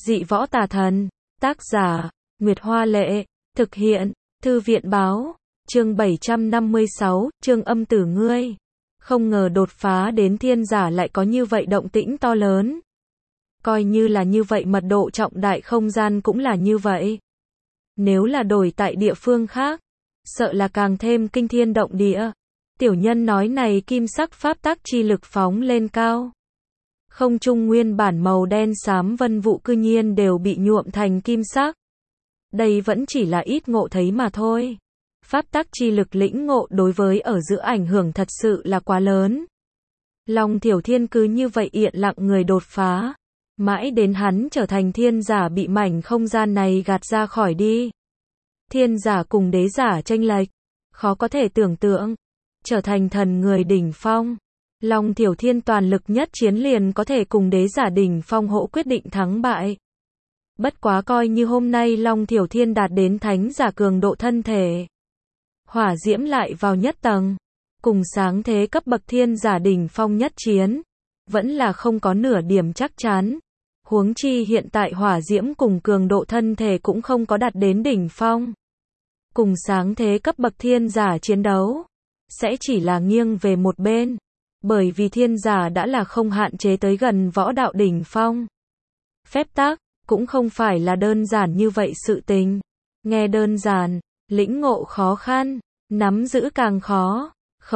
Dị võ tà thần. Tác giả, Nguyệt Hoa Lệ. Thực hiện, Thư viện Báo. Chương 756, chương âm tử ngươi. Không ngờ đột phá đến thiên giả lại có như vậy động tĩnh to lớn. Coi như là như vậy mật độ trọng đại không gian cũng là như vậy. Nếu là đổi tại địa phương khác, sợ là càng thêm kinh thiên động địa. Tiểu nhân nói này kim sắc pháp tắc chi lực phóng lên cao. Không trung nguyên bản màu đen xám vân vụ cư nhiên đều bị nhuộm thành kim sắc. Đây vẫn chỉ là ít ngộ thấy mà thôi. Pháp tắc chi lực lĩnh ngộ đối với ở giữa ảnh hưởng thật sự là quá lớn. Long Thiểu Thiên cứ như vậy yên lặng người đột phá. Mãi đến hắn trở thành thiên giả bị mảnh không gian này gạt ra khỏi đi. Thiên giả cùng đế giả chênh lệch, khó có thể tưởng tượng. Trở thành thần người đỉnh phong. Long Thiểu Thiên toàn lực nhất chiến liền có thể cùng đế giả đỉnh phong hỗ quyết định thắng bại. Bất quá coi như hôm nay Long Thiểu Thiên đạt đến thánh giả cường độ thân thể. Hỏa diễm lại vào nhất tầng. Cùng sáng thế cấp bậc thiên giả đỉnh phong nhất chiến. Vẫn là không có nửa điểm chắc chắn. Huống chi hiện tại hỏa diễm cùng cường độ thân thể cũng không có đạt đến đỉnh phong. Cùng sáng thế cấp bậc thiên giả chiến đấu. Sẽ chỉ là nghiêng về một bên. Bởi vì thiên giả đã là không hạn chế tới gần võ đạo đỉnh phong. Phép tắc, cũng không phải là đơn giản như vậy sự tình. Nghe đơn giản, lĩnh ngộ khó khăn, nắm giữ càng khó,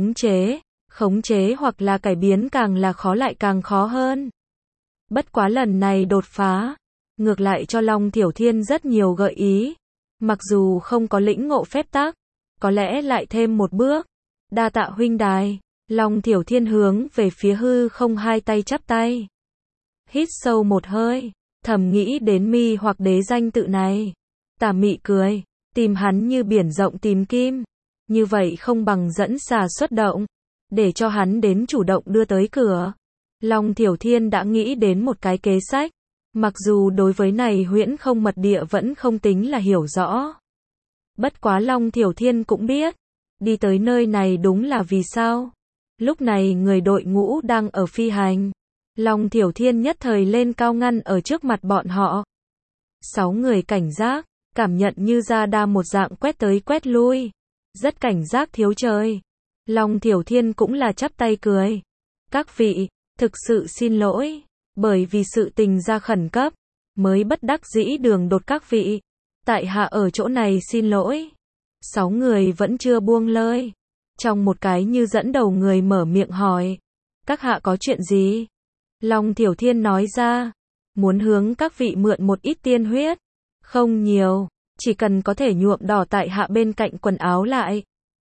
khống chế hoặc là cải biến càng là khó lại càng khó hơn. Bất quá lần này đột phá, ngược lại cho Long Thiểu Thiên rất nhiều gợi ý. Mặc dù không có lĩnh ngộ phép tắc, có lẽ lại thêm một bước. Đa tạ huynh đài. Long Thiểu Thiên hướng về phía hư không hai tay chắp tay. Hít sâu một hơi, thầm nghĩ đến Mi hoặc đế danh tự này. Tà mị cười, tìm hắn như biển rộng tìm kim. Như vậy không bằng dẫn xà xuất động, để cho hắn đến chủ động đưa tới cửa. Long Thiểu Thiên đã nghĩ đến một cái kế sách. Mặc dù đối với này huyễn không mật địa vẫn không tính là hiểu rõ. Bất quá Long Thiểu Thiên cũng biết, đi tới nơi này đúng là vì sao. Lúc này người đội ngũ đang ở phi hành. Long Thiểu Thiên nhất thời lên cao ngăn ở trước mặt bọn họ. 6 người cảnh giác, cảm nhận như ra đa một dạng quét tới quét lui. Rất cảnh giác thiếu trời. Long Thiểu Thiên cũng là chắp tay cười. Các vị, thực sự xin lỗi. Bởi vì sự tình ra khẩn cấp, mới bất đắc dĩ đường đột các vị. Tại hạ ở chỗ này xin lỗi. 6 người vẫn chưa buông lơi. Trong một cái như dẫn đầu người mở miệng hỏi. Các hạ có chuyện gì? Long Thiểu Thiên nói ra. Muốn hướng các vị mượn một ít tiên huyết. Không nhiều, chỉ cần có thể nhuộm đỏ tại hạ bên cạnh quần áo lại.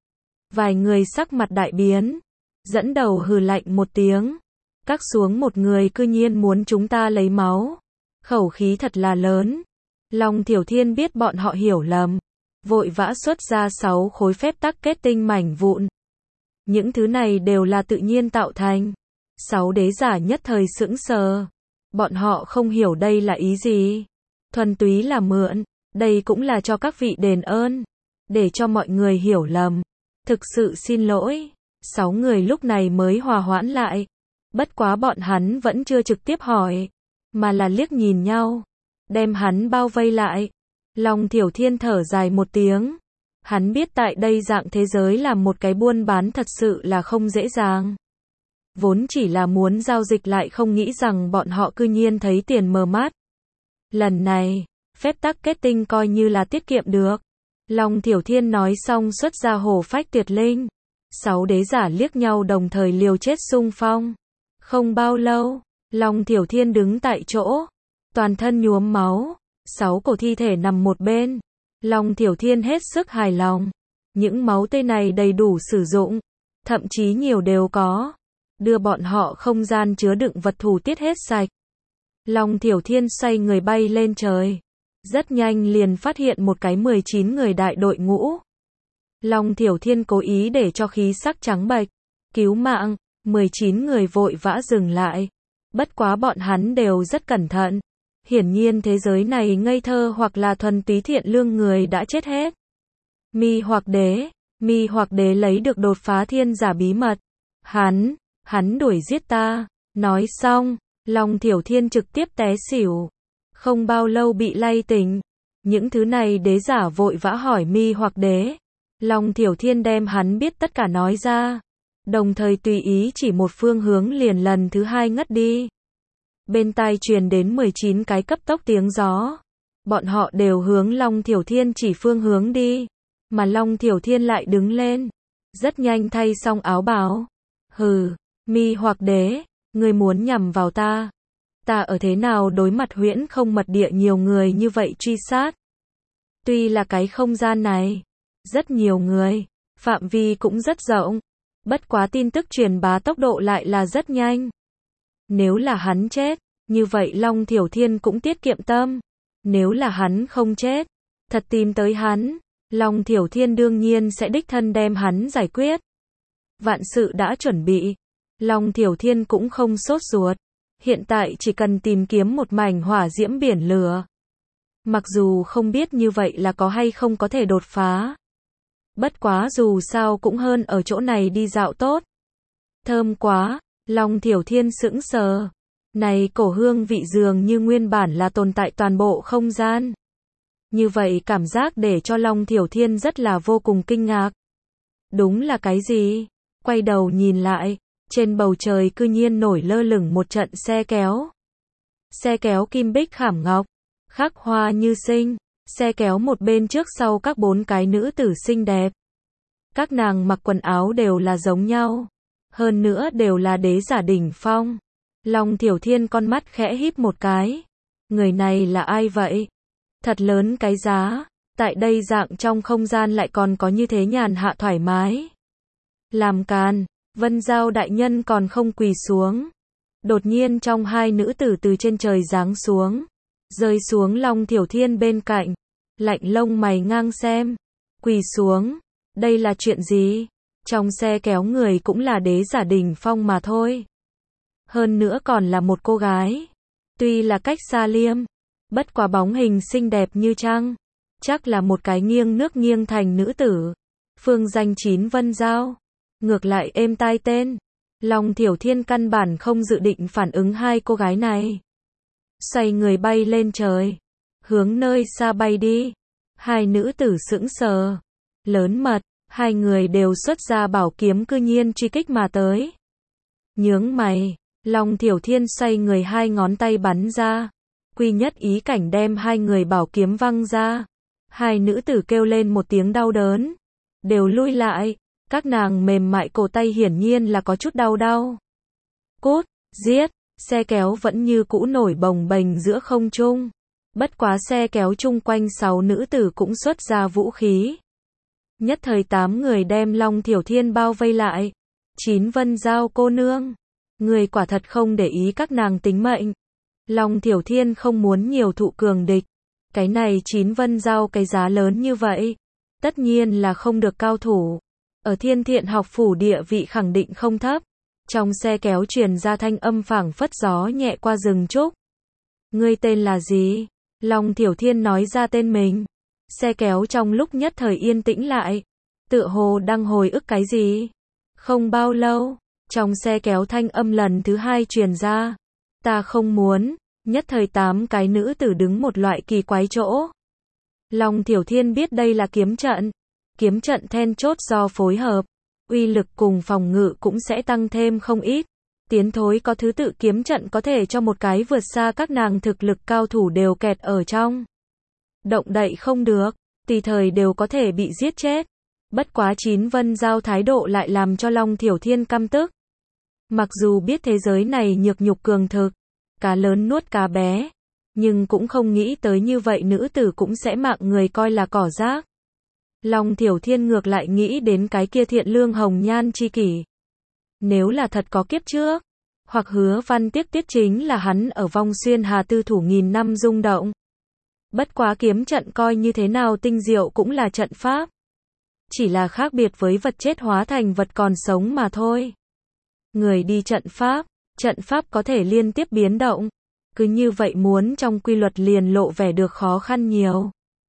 Vài người sắc mặt đại biến. Dẫn đầu hừ lạnh một tiếng. Các xuống một người cư nhiên muốn chúng ta lấy máu. Khẩu khí thật là lớn. Long Thiểu Thiên biết bọn họ hiểu lầm. Vội vã xuất ra 6 khối phép tắc kết tinh mảnh vụn. Những thứ này đều là tự nhiên tạo thành. 6 đế giả nhất thời sững sờ. Bọn họ không hiểu đây là ý gì. Thuần túy là mượn. Đây cũng là cho các vị đền ơn. Để cho mọi người hiểu lầm. Thực sự xin lỗi. 6 người lúc này mới hòa hoãn lại. Bất quá bọn hắn vẫn chưa trực tiếp hỏi. Mà là liếc nhìn nhau. Đem hắn bao vây lại. Long Thiểu Thiên thở dài một tiếng. Hắn biết tại đây dạng thế giới là một cái buôn bán thật sự là không dễ dàng. Vốn chỉ là muốn giao dịch lại không nghĩ rằng bọn họ cư nhiên thấy tiền mờ mắt. Lần này, phép tắc kết tinh coi như là tiết kiệm được. Long Thiểu Thiên nói xong xuất ra hổ phách tuyệt linh. 6 đế giả liếc nhau đồng thời liều chết xung phong. Không bao lâu, Long Thiểu Thiên đứng tại chỗ. Toàn thân nhuốm máu. 6 cổ thi thể nằm một bên. Long Thiểu Thiên hết sức hài lòng. Những máu tươi này đầy đủ sử dụng. Thậm chí nhiều đều có. Đưa bọn họ không gian chứa đựng vật thủ tiết hết sạch. Long Thiểu Thiên xoay người bay lên trời. Rất nhanh liền phát hiện một cái 19 người đại đội ngũ. Long Thiểu Thiên cố ý để cho khí sắc trắng bệch. Cứu mạng, 19 người vội vã dừng lại. Bất quá bọn hắn đều rất cẩn thận. Hiển nhiên thế giới này ngây thơ hoặc là thuần túy thiện lương người đã chết hết. Mi hoặc đế lấy được đột phá thiên giả bí mật. Hắn đuổi giết ta. Nói xong, Long Thiểu Thiên trực tiếp té xỉu. Không bao lâu bị lay tỉnh. Những thứ này đế giả vội vã hỏi Mi Hoặc Đế. Long Thiểu Thiên đem hắn biết tất cả nói ra. Đồng thời tùy ý chỉ một phương hướng liền lần thứ hai ngất đi. Bên tai truyền đến 19 cái cấp tốc tiếng gió. Bọn họ đều hướng Long Thiểu Thiên chỉ phương hướng đi. Mà Long Thiểu Thiên lại đứng lên. Rất nhanh thay xong áo bào. Hừ, Mi Hoặc Đế, ngươi muốn nhằm vào ta. Ta ở thế nào đối mặt huyễn không mật địa nhiều người như vậy truy sát. Tuy là cái không gian này, rất nhiều người, phạm vi cũng rất rộng. Bất quá tin tức truyền bá tốc độ lại là rất nhanh. Nếu là hắn chết, như vậy Long Thiểu Thiên cũng tiết kiệm tâm. Nếu là hắn không chết, thật tìm tới hắn, Long Thiểu Thiên đương nhiên sẽ đích thân đem hắn giải quyết. Vạn sự đã chuẩn bị, Long Thiểu Thiên cũng không sốt ruột. Hiện tại chỉ cần tìm kiếm một mảnh hỏa diễm biển lửa. Mặc dù không biết như vậy là có hay không có thể đột phá. Bất quá dù sao cũng hơn ở chỗ này đi dạo tốt. Thơm quá, Long Thiểu Thiên sững sờ. Này cổ hương vị dường như nguyên bản là tồn tại toàn bộ không gian. Như vậy cảm giác để cho Long Thiểu Thiên rất là vô cùng kinh ngạc. Đúng là cái gì? Quay đầu nhìn lại, trên bầu trời cư nhiên nổi lơ lửng một trận xe kéo. Xe kéo kim bích khảm ngọc, khắc hoa như sinh, xe kéo một bên trước sau các 4 cái nữ tử xinh đẹp. Các nàng mặc quần áo đều là giống nhau, hơn nữa đều là đế giả đỉnh phong. Long Thiểu Thiên con mắt khẽ híp một cái. Người này là ai vậy? Thật lớn cái giá, tại đây dạng trong không gian lại còn có như thế nhàn hạ thoải mái. Làm càn, Vân Giao đại nhân còn không quỳ xuống. Đột nhiên trong hai nữ tử từ trên trời giáng xuống, rơi xuống Long Thiểu Thiên bên cạnh. Lạnh lông mày ngang xem, quỳ xuống, đây là chuyện gì? Trong xe kéo người cũng là đế giả đỉnh phong mà thôi. Hơn nữa còn là một cô gái. Tuy là cách xa liêm, bất quá bóng hình xinh đẹp như trăng. Chắc là một cái nghiêng nước nghiêng thành nữ tử. Phương danh Chín Vân Giao. Ngược lại êm tai tên. Long Thiểu Thiên căn bản không dự định phản ứng hai cô gái này. Xoay người bay lên trời, hướng nơi xa bay đi. Hai nữ tử sững sờ. Lớn mật, hai người đều xuất ra bảo kiếm cư nhiên truy kích mà tới. Nhướng mày, Long Thiểu Thiên xoay người hai ngón tay bắn ra. Quy nhất ý cảnh đem hai người bảo kiếm văng ra. Hai nữ tử kêu lên một tiếng đau đớn. Đều lui lại, các nàng mềm mại cổ tay hiển nhiên là có chút đau đau. Cút, giết, xe kéo vẫn như cũ nổi bồng bềnh giữa không trung. Bất quá xe kéo chung quanh 6 nữ tử cũng xuất ra vũ khí. Nhất thời 8 người đem Long Thiểu Thiên bao vây lại. Chín Vân Giao cô nương, người quả thật không để ý các nàng tính mệnh. Long Thiểu Thiên không muốn nhiều thụ cường địch. Cái này Chín Vân Giao cái giá lớn như vậy, tất nhiên là không được cao thủ. Ở Thiên Thiện học phủ địa vị khẳng định không thấp. Trong xe kéo truyền ra thanh âm phảng phất gió nhẹ qua rừng trúc. Ngươi tên là gì? Long Thiểu Thiên nói ra tên mình. Xe kéo trong lúc nhất thời yên tĩnh lại. Tựa hồ đang hồi ức cái gì? Không bao lâu, trong xe kéo thanh âm lần thứ hai truyền ra. Ta không muốn. Nhất thời 8 cái nữ tử đứng một loại kỳ quái chỗ. Long Thiểu Thiên biết đây là kiếm trận. Kiếm trận then chốt do phối hợp, uy lực cùng phòng ngự cũng sẽ tăng thêm không ít. Tiến thối có thứ tự kiếm trận có thể cho một cái vượt xa các nàng thực lực cao thủ đều kẹt ở trong. Động đậy không được, tùy thời đều có thể bị giết chết. Bất quá Chín Vân Giao thái độ lại làm cho Long Thiểu Thiên căm tức. Mặc dù biết thế giới này nhược nhục cường thực, cá lớn nuốt cá bé, nhưng cũng không nghĩ tới như vậy nữ tử cũng sẽ mạng người coi là cỏ rác. Long Thiểu Thiên ngược lại nghĩ đến cái kia Thiện Lương hồng nhan chi kỷ. Nếu là thật có kiếp trước, hoặc Hứa Văn tiếp tiết chính là hắn ở Vong Xuyên Hà tư thủ nghìn năm rung động. Bất quá kiếm trận coi như thế nào tinh diệu cũng là trận pháp. Chỉ là khác biệt với vật chết hóa thành vật còn sống mà thôi. Người đi trận pháp có thể liên tiếp biến động. Cứ như vậy muốn trong quy luật liền lộ vẻ được khó khăn nhiều.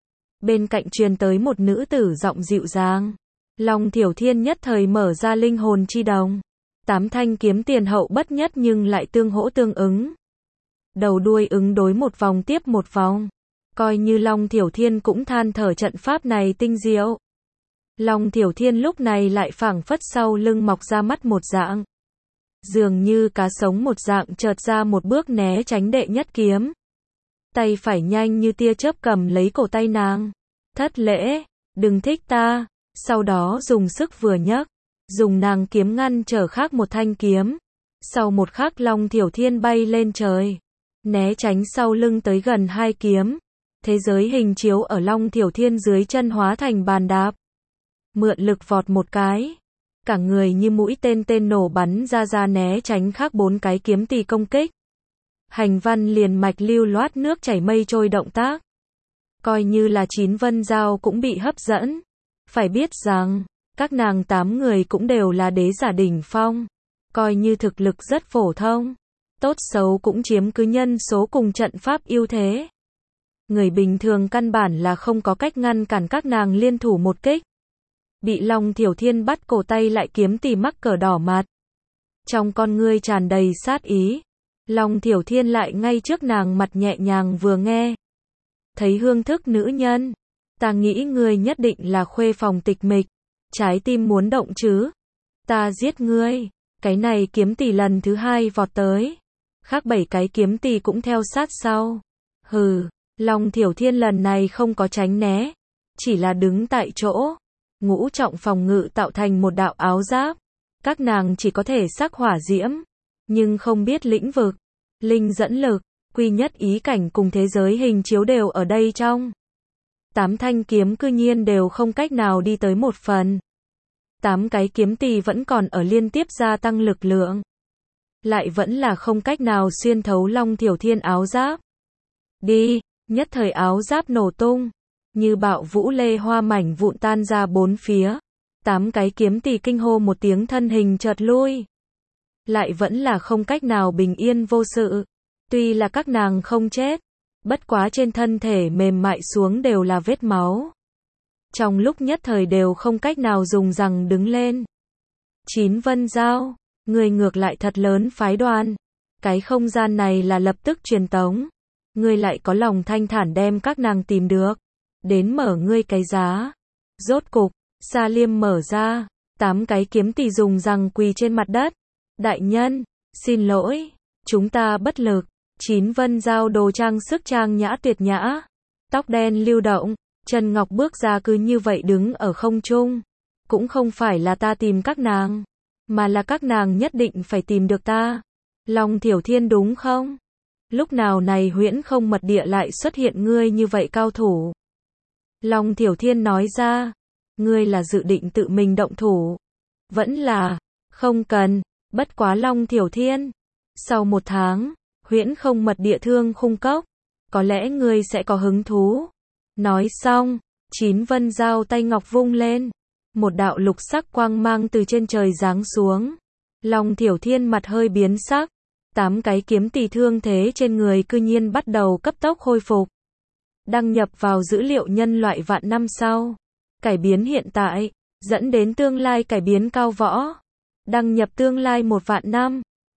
Bên cạnh truyền tới một nữ tử giọng dịu dàng. Long Thiểu Thiên nhất thời mở ra linh hồn chi đồng. 8 thanh kiếm tiền hậu bất nhất nhưng lại tương hỗ tương ứng. đầu đuôi ứng đối một vòng tiếp một vòng. Coi như Long Thiểu Thiên cũng than thở trận pháp này tinh diệu. Long Thiểu Thiên lúc này lại phảng phất sau lưng mọc ra mắt một dạng. Dường như cá sống một dạng chợt ra một bước né tránh đệ nhất kiếm. Tay phải nhanh như tia chớp cầm lấy cổ tay nàng. Thất lễ, đừng thích ta. Sau đó dùng sức vừa nhấc, dùng nàng kiếm ngăn trở khác một thanh kiếm. Sau một khắc Long Thiểu Thiên bay lên trời, né tránh sau lưng tới gần hai kiếm. Thế giới hình chiếu ở Long Thiểu Thiên dưới chân hóa thành bàn đạp. Mượn lực vọt một cái, cả người như mũi tên nổ bắn ra né tránh khác 4 cái kiếm tỳ công kích. Hành văn liền mạch lưu loát nước chảy mây trôi động tác. Coi như là 9 vân giao cũng bị hấp dẫn. Phải biết rằng, các nàng 8 người cũng đều là đế giả đỉnh phong. Coi như thực lực rất phổ thông, tốt xấu cũng chiếm cứ nhân số cùng trận pháp ưu thế. Người bình thường căn bản là không có cách ngăn cản các nàng liên thủ một kích. Bị Long Thiểu Thiên bắt cổ tay lại kiếm tỳ mắc cờ đỏ mặt. Trong con ngươi tràn đầy sát ý. Long Thiểu Thiên lại ngay trước nàng mặt nhẹ nhàng vừa nghe. Thấy hương thức nữ nhân. Ta nghĩ ngươi nhất định là khuê phòng tịch mịch. Trái tim muốn động chứ. Ta giết ngươi. Cái này kiếm tỳ lần thứ 2 vọt tới. Khác 7 cái kiếm tỳ cũng theo sát sau. Hừ, Long Thiểu Thiên lần này không có tránh né. Chỉ là đứng tại chỗ. Ngũ trọng phòng ngự tạo thành một đạo áo giáp. Các nàng chỉ có thể sắc hỏa diễm. Nhưng không biết lĩnh vực, linh dẫn lực, quy nhất ý cảnh cùng thế giới hình chiếu đều ở đây trong. 8 thanh kiếm cư nhiên đều không cách nào đi tới một phần. 8 cái kiếm tỳ vẫn còn ở liên tiếp gia tăng lực lượng. Lại vẫn là không cách nào xuyên thấu Long Thiểu Thiên áo giáp. Đi, nhất thời áo giáp nổ tung. Như bạo vũ lê hoa mảnh vụn tan ra bốn phía. 8 cái kiếm tỳ kinh hô một tiếng thân hình chợt lui. Lại vẫn là không cách nào bình yên vô sự. Tuy là các nàng không chết, bất quá trên thân thể mềm mại xuống đều là vết máu. Trong lúc nhất thời đều không cách nào dùng rằng đứng lên. 9 vân giao, người ngược lại thật lớn phái đoàn. Cái không gian này là lập tức truyền tống. Ngươi lại có lòng thanh thản đem các nàng tìm được. Đến mở ngươi cái giá. Rốt cục, Sa Liêm mở ra. 8 cái kiếm tỳ dùng rằng quỳ trên mặt đất. Đại nhân, xin lỗi, chúng ta bất lực. 9 vân giao đồ trang sức trang nhã tuyệt nhã. Tóc đen lưu động, chân ngọc bước ra cứ như vậy đứng ở không trung. Cũng không phải là ta tìm các nàng, mà là các nàng nhất định phải tìm được ta. Long Thiểu Thiên đúng không? Lúc nào này huyễn không mật địa lại xuất hiện ngươi như vậy cao thủ? Long Thiểu Thiên nói ra, ngươi là dự định tự mình động thủ. Vẫn là, không cần, bất quá Long Thiểu Thiên. Sau 1 tháng, huyễn không mật địa thương khung cốc, có lẽ ngươi sẽ có hứng thú. Nói xong, 9 vân giao tay ngọc vung lên. Một đạo lục sắc quang mang từ trên trời giáng xuống. Long Thiểu Thiên mặt hơi biến sắc. 8 cái kiếm tỳ thương thế trên người cư nhiên bắt đầu cấp tốc khôi phục. Đăng nhập vào dữ liệu nhân loại vạn năm sau. Cải biến hiện tại, dẫn đến tương lai cải biến cao võ. Đăng nhập tương lai 1 vạn năm.